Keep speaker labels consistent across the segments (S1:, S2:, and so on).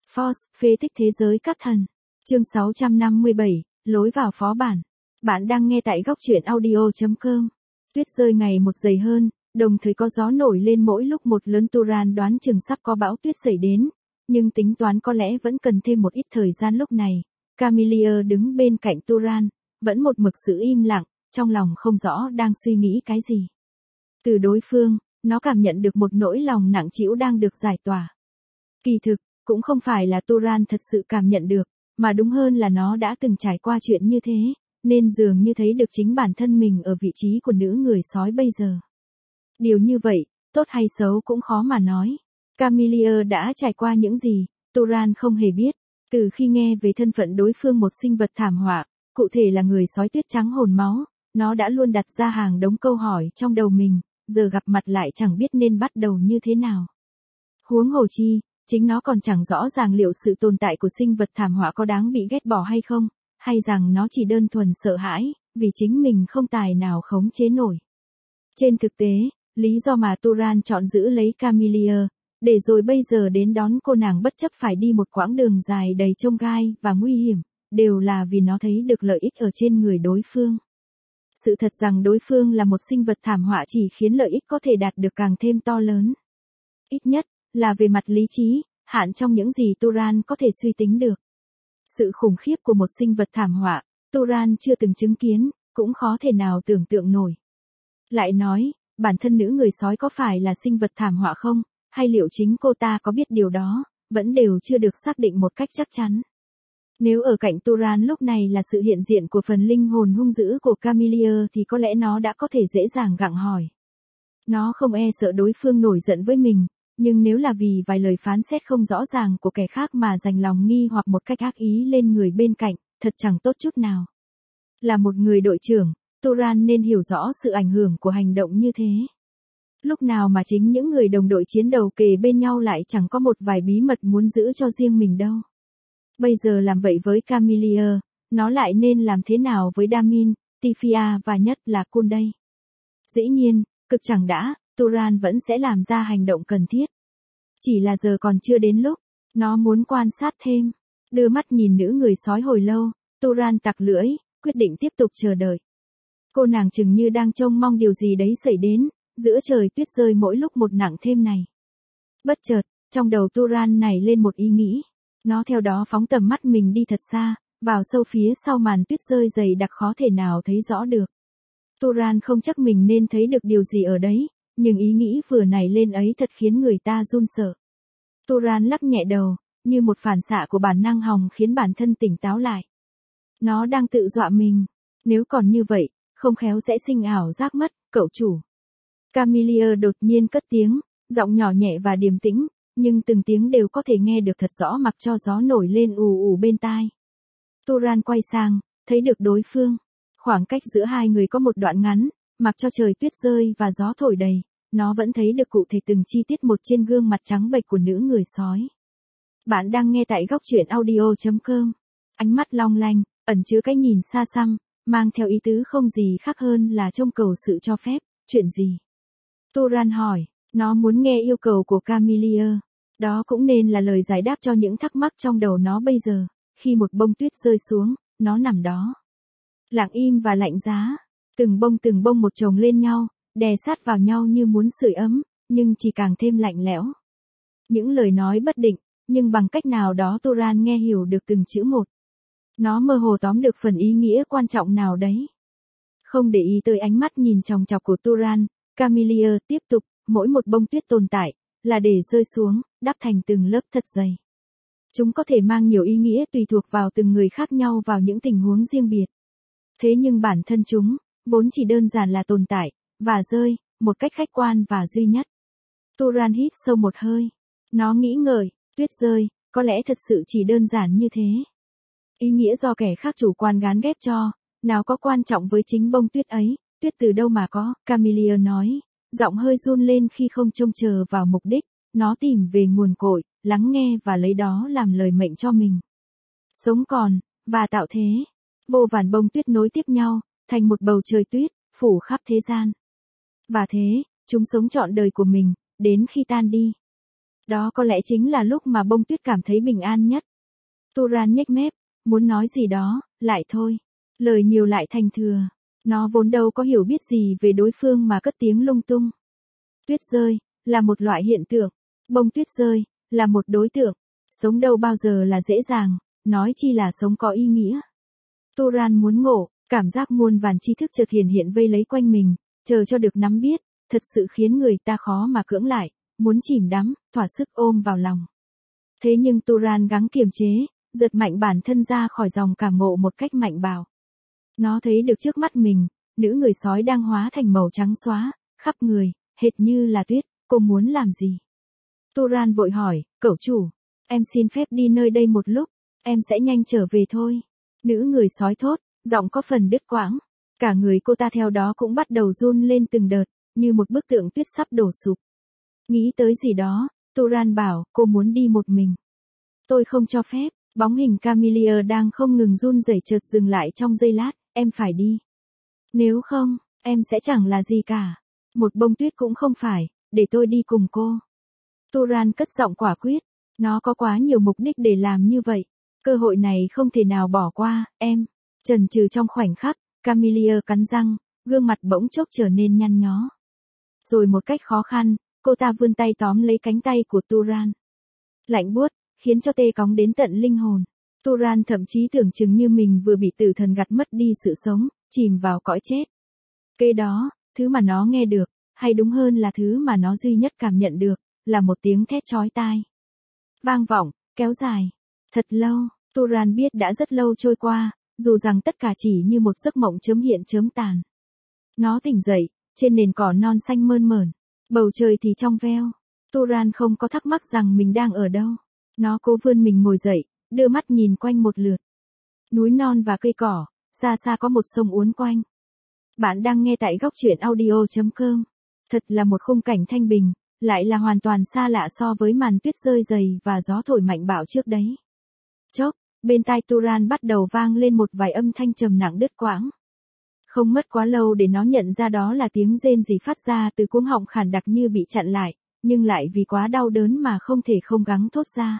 S1: Force, phê thích thế giới các thần. Chương 657, lối vào phó bản. Bạn đang nghe tại góc truyện audio.com. Tuyết rơi ngày một dày hơn, đồng thời có gió nổi lên mỗi lúc một lớn. Turan đoán chừng sắp có bão tuyết xảy đến, nhưng tính toán có lẽ vẫn cần thêm một ít thời gian. Lúc này, Camille đứng bên cạnh Turan, vẫn một mực giữ im lặng, trong lòng không rõ đang suy nghĩ cái gì. Từ đối phương, nó cảm nhận được một nỗi lòng nặng trĩu đang được giải tỏa. Kỳ thực, cũng không phải là Turan thật sự cảm nhận được, mà đúng hơn là nó đã từng trải qua chuyện như thế, nên dường như thấy được chính bản thân mình ở vị trí của nữ người sói bây giờ. Điều như vậy, tốt hay xấu cũng khó mà nói. Camille đã trải qua những gì, Turan không hề biết. Từ khi nghe về thân phận đối phương một sinh vật thảm họa, cụ thể là người sói tuyết trắng hồn máu, nó đã luôn đặt ra hàng đống câu hỏi trong đầu mình, giờ gặp mặt lại chẳng biết nên bắt đầu như thế nào. Huống hồ chi, chính nó còn chẳng rõ ràng liệu sự tồn tại của sinh vật thảm họa có đáng bị ghét bỏ hay không, hay rằng nó chỉ đơn thuần sợ hãi, vì chính mình không tài nào khống chế nổi. Trên thực tế, lý do mà Turan chọn giữ lấy Camille, để rồi bây giờ đến đón cô nàng bất chấp phải đi một quãng đường dài đầy chông gai và nguy hiểm, đều là vì nó thấy được lợi ích ở trên người đối phương. Sự thật rằng đối phương là một sinh vật thảm họa chỉ khiến lợi ích có thể đạt được càng thêm to lớn. Ít nhất, là về mặt lý trí, hạn trong những gì Turan có thể suy tính được. Sự khủng khiếp của một sinh vật thảm họa, Turan chưa từng chứng kiến, cũng khó thể nào tưởng tượng nổi. Lại nói, bản thân nữ người sói có phải là sinh vật thảm họa không, hay liệu chính cô ta có biết điều đó, vẫn đều chưa được xác định một cách chắc chắn. Nếu ở cạnh Turan lúc này là sự hiện diện của phần linh hồn hung dữ của Camille thì có lẽ nó đã có thể dễ dàng gặng hỏi. Nó không e sợ đối phương nổi giận với mình, nhưng nếu là vì vài lời phán xét không rõ ràng của kẻ khác mà dành lòng nghi hoặc một cách ác ý lên người bên cạnh, thật chẳng tốt chút nào. Là một người đội trưởng, Turan nên hiểu rõ sự ảnh hưởng của hành động như thế. Lúc nào mà chính những người đồng đội chiến đấu kề bên nhau lại chẳng có một vài bí mật muốn giữ cho riêng mình đâu. Bây giờ làm vậy với Camille, nó lại nên làm thế nào với Damin, Tifia và nhất là Kun đây? Dĩ nhiên, cực chẳng đã, Turan vẫn sẽ làm ra hành động cần thiết. Chỉ là giờ còn chưa đến lúc, nó muốn quan sát thêm. Đưa mắt nhìn nữ người sói hồi lâu, Turan tặc lưỡi, quyết định tiếp tục chờ đợi. Cô nàng chừng như đang trông mong điều gì đấy xảy đến, giữa trời tuyết rơi mỗi lúc một nặng thêm này. Bất chợt, trong đầu Turan nảy lên một ý nghĩ. Nó theo đó phóng tầm mắt mình đi thật xa, vào sâu phía sau màn tuyết rơi dày đặc khó thể nào thấy rõ được. Turan không chắc mình nên thấy được điều gì ở đấy, nhưng ý nghĩ vừa nảy lên ấy thật khiến người ta run sợ. Turan lắc nhẹ đầu, như một phản xạ của bản năng hòng khiến bản thân tỉnh táo lại. Nó đang tự dọa mình. Nếu còn như vậy, không khéo sẽ sinh ảo giác mất, cậu chủ. Camille đột nhiên cất tiếng, giọng nhỏ nhẹ và điềm tĩnh, nhưng từng tiếng đều có thể nghe được thật rõ mặc cho gió nổi lên ù ù bên tai. Turan quay sang, thấy được đối phương. Khoảng cách giữa hai người có một đoạn ngắn, mặc cho trời tuyết rơi và gió thổi đầy, nó vẫn thấy được cụ thể từng chi tiết một trên gương mặt trắng bệch của nữ người sói. Bạn đang nghe tại góc truyện audio.com. Ánh mắt long lanh, ẩn chứa cái nhìn xa xăm, mang theo ý tứ không gì khác hơn là trông cầu sự cho phép. Chuyện gì? Turan hỏi. Nó muốn nghe yêu cầu của Camille. Đó cũng nên là lời giải đáp cho những thắc mắc trong đầu nó bây giờ. Khi một bông tuyết rơi xuống, nó nằm đó. Lặng im và lạnh giá. Từng bông một chồng lên nhau, đè sát vào nhau như muốn sưởi ấm, nhưng chỉ càng thêm lạnh lẽo. Những lời nói bất định, nhưng bằng cách nào đó Turan nghe hiểu được từng chữ một. Nó mơ hồ tóm được phần ý nghĩa quan trọng nào đấy. Không để ý tới ánh mắt nhìn chòng chọc của Turan, Camille tiếp tục, mỗi một bông tuyết tồn tại, là để rơi xuống, đắp thành từng lớp thật dày. Chúng có thể mang nhiều ý nghĩa tùy thuộc vào từng người khác nhau vào những tình huống riêng biệt. Thế nhưng bản thân chúng, vốn chỉ đơn giản là tồn tại, và rơi, một cách khách quan và duy nhất. Turan hít sâu một hơi. Nó nghĩ ngợi, tuyết rơi, có lẽ thật sự chỉ đơn giản như thế. Ý nghĩa do kẻ khác chủ quan gán ghép cho, nào có quan trọng với chính bông tuyết ấy, tuyết từ đâu mà có, Camille nói, giọng hơi run lên khi không trông chờ vào mục đích, nó tìm về nguồn cội, lắng nghe và lấy đó làm lời mệnh cho mình. Sống còn, và tạo thế. Vô vàn bông tuyết nối tiếp nhau, thành một bầu trời tuyết, phủ khắp thế gian. Và thế, chúng sống trọn đời của mình, đến khi tan đi. Đó có lẽ chính là lúc mà Bông Tuyết cảm thấy bình an nhất. Turan nhếch mép, muốn nói gì đó, lại thôi. Lời nhiều lại thành thừa. Nó vốn đâu có hiểu biết gì về đối phương mà cất tiếng lung tung. Tuyết rơi, là một loại hiện tượng. Bông tuyết rơi, là một đối tượng. Sống đâu bao giờ là dễ dàng, nói chi là sống có ý nghĩa. Turan muốn ngộ, cảm giác muôn vàn tri thức chợt hiện vây lấy quanh mình, chờ cho được nắm biết, thật sự khiến người ta khó mà cưỡng lại, muốn chìm đắm, thỏa sức ôm vào lòng. Thế nhưng Turan gắng kiềm chế, giật mạnh bản thân ra khỏi dòng cảm ngộ một cách mạnh bạo. Nó thấy được trước mắt mình, nữ người sói đang hóa thành màu trắng xóa, khắp người, hệt như là tuyết, cô muốn làm gì? Turan vội hỏi, cẩu chủ, em xin phép đi nơi đây một lúc, em sẽ nhanh trở về thôi. Nữ người sói thốt, giọng có phần đứt quãng. Cả người cô ta theo đó cũng bắt đầu run lên từng đợt, như một bức tượng tuyết sắp đổ sụp. Nghĩ tới gì đó, Turan bảo, cô muốn đi một mình. Tôi không cho phép, bóng hình Camellia đang không ngừng run rẩy chợt dừng lại trong giây lát, em phải đi. Nếu không, em sẽ chẳng là gì cả. Một bông tuyết cũng không phải, để tôi đi cùng cô. Turan cất giọng quả quyết, nó có quá nhiều mục đích để làm như vậy. Cơ hội này không thể nào bỏ qua, em. Chần chừ trong khoảnh khắc, Camellia cắn răng, gương mặt bỗng chốc trở nên nhăn nhó. Rồi một cách khó khăn, cô ta vươn tay tóm lấy cánh tay của Turan. Lạnh buốt, khiến cho tê cóng đến tận linh hồn. Turan thậm chí tưởng chừng như mình vừa bị tử thần gặt mất đi sự sống, chìm vào cõi chết. Kế đó, thứ mà nó nghe được, hay đúng hơn là thứ mà nó duy nhất cảm nhận được, là một tiếng thét chói tai. Vang vọng, kéo dài. Thật lâu, Turan biết đã rất lâu trôi qua, dù rằng tất cả chỉ như một giấc mộng chớm hiện chớm tàn. Nó tỉnh dậy, trên nền cỏ non xanh mơn mởn, bầu trời thì trong veo. Turan không có thắc mắc rằng mình đang ở đâu. Nó cố vươn mình ngồi dậy, đưa mắt nhìn quanh một lượt. Núi non và cây cỏ, xa xa có một sông uốn quanh. Bạn đang nghe tại góc truyện audio.com. Thật là một khung cảnh thanh bình, lại là hoàn toàn xa lạ so với màn tuyết rơi dày và gió thổi mạnh bạo trước đấy. Chốc, bên tai Turan bắt đầu vang lên một vài âm thanh trầm nặng đứt quãng. Không mất quá lâu để nó nhận ra đó là tiếng rên rỉ phát ra từ cuống họng khản đặc như bị chặn lại, nhưng lại vì quá đau đớn mà không thể không gắng thốt ra.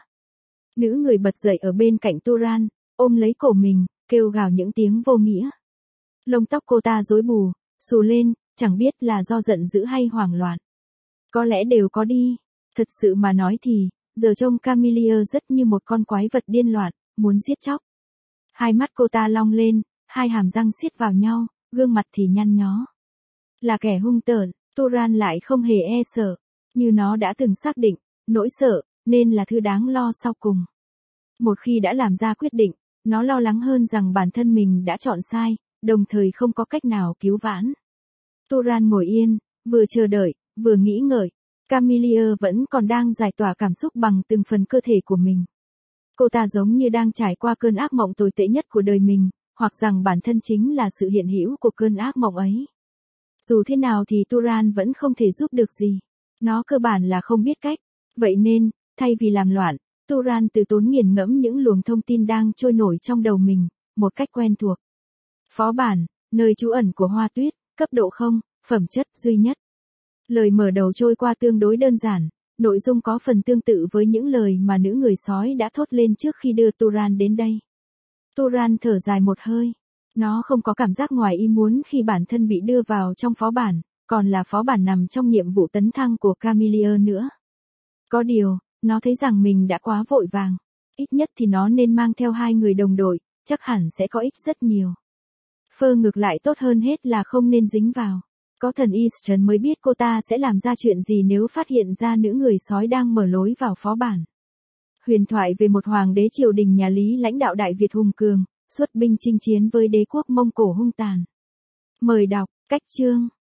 S1: Nữ người bật dậy ở bên cạnh Turan, ôm lấy cổ mình, kêu gào những tiếng vô nghĩa. Lông tóc cô ta rối bù, xù lên, chẳng biết là do giận dữ hay hoảng loạn. Có lẽ đều có đi. Thật sự mà nói thì, giờ trông Camellia rất như một con quái vật điên loạn, muốn giết chóc. Hai mắt cô ta long lên, hai hàm răng siết vào nhau, gương mặt thì nhăn nhó. Là kẻ hung tợn, Turan lại không hề e sợ. Như nó đã từng xác định, nỗi sợ, nên là thứ đáng lo sau cùng. Một khi đã làm ra quyết định, nó lo lắng hơn rằng bản thân mình đã chọn sai, đồng thời không có cách nào cứu vãn. Turan ngồi yên, vừa chờ đợi, vừa nghĩ ngợi. Camellia vẫn còn đang giải tỏa cảm xúc bằng từng phần cơ thể của mình. Cô ta giống như đang trải qua cơn ác mộng tồi tệ nhất của đời mình, hoặc rằng bản thân chính là sự hiện hữu của cơn ác mộng ấy. Dù thế nào thì Turan vẫn không thể giúp được gì. Nó cơ bản là không biết cách. Vậy nên, thay vì làm loạn, Turan từ tốn nghiền ngẫm những luồng thông tin đang trôi nổi trong đầu mình, một cách quen thuộc. Phó bản, nơi trú ẩn của hoa tuyết, cấp độ 0, phẩm chất duy nhất. Lời mở đầu trôi qua tương đối đơn giản, nội dung có phần tương tự với những lời mà nữ người sói đã thốt lên trước khi đưa Turan đến đây. Turan thở dài một hơi. Nó không có cảm giác ngoài ý muốn khi bản thân bị đưa vào trong phó bản, còn là phó bản nằm trong nhiệm vụ tấn thăng của Camellia nữa. Có điều, nó thấy rằng mình đã quá vội vàng. Ít nhất thì nó nên mang theo 2 người đồng đội, chắc hẳn sẽ có ích rất nhiều. Phơ ngược lại tốt hơn hết là không nên dính vào. Có thần Eastern mới biết cô ta sẽ làm ra chuyện gì nếu phát hiện ra nữ người sói đang mở lối vào phó bản. Huyền thoại về một hoàng đế triều đình nhà Lý lãnh đạo Đại Việt hùng cường, xuất binh chinh chiến với đế quốc Mông Cổ hung tàn. Mời đọc, cách chương.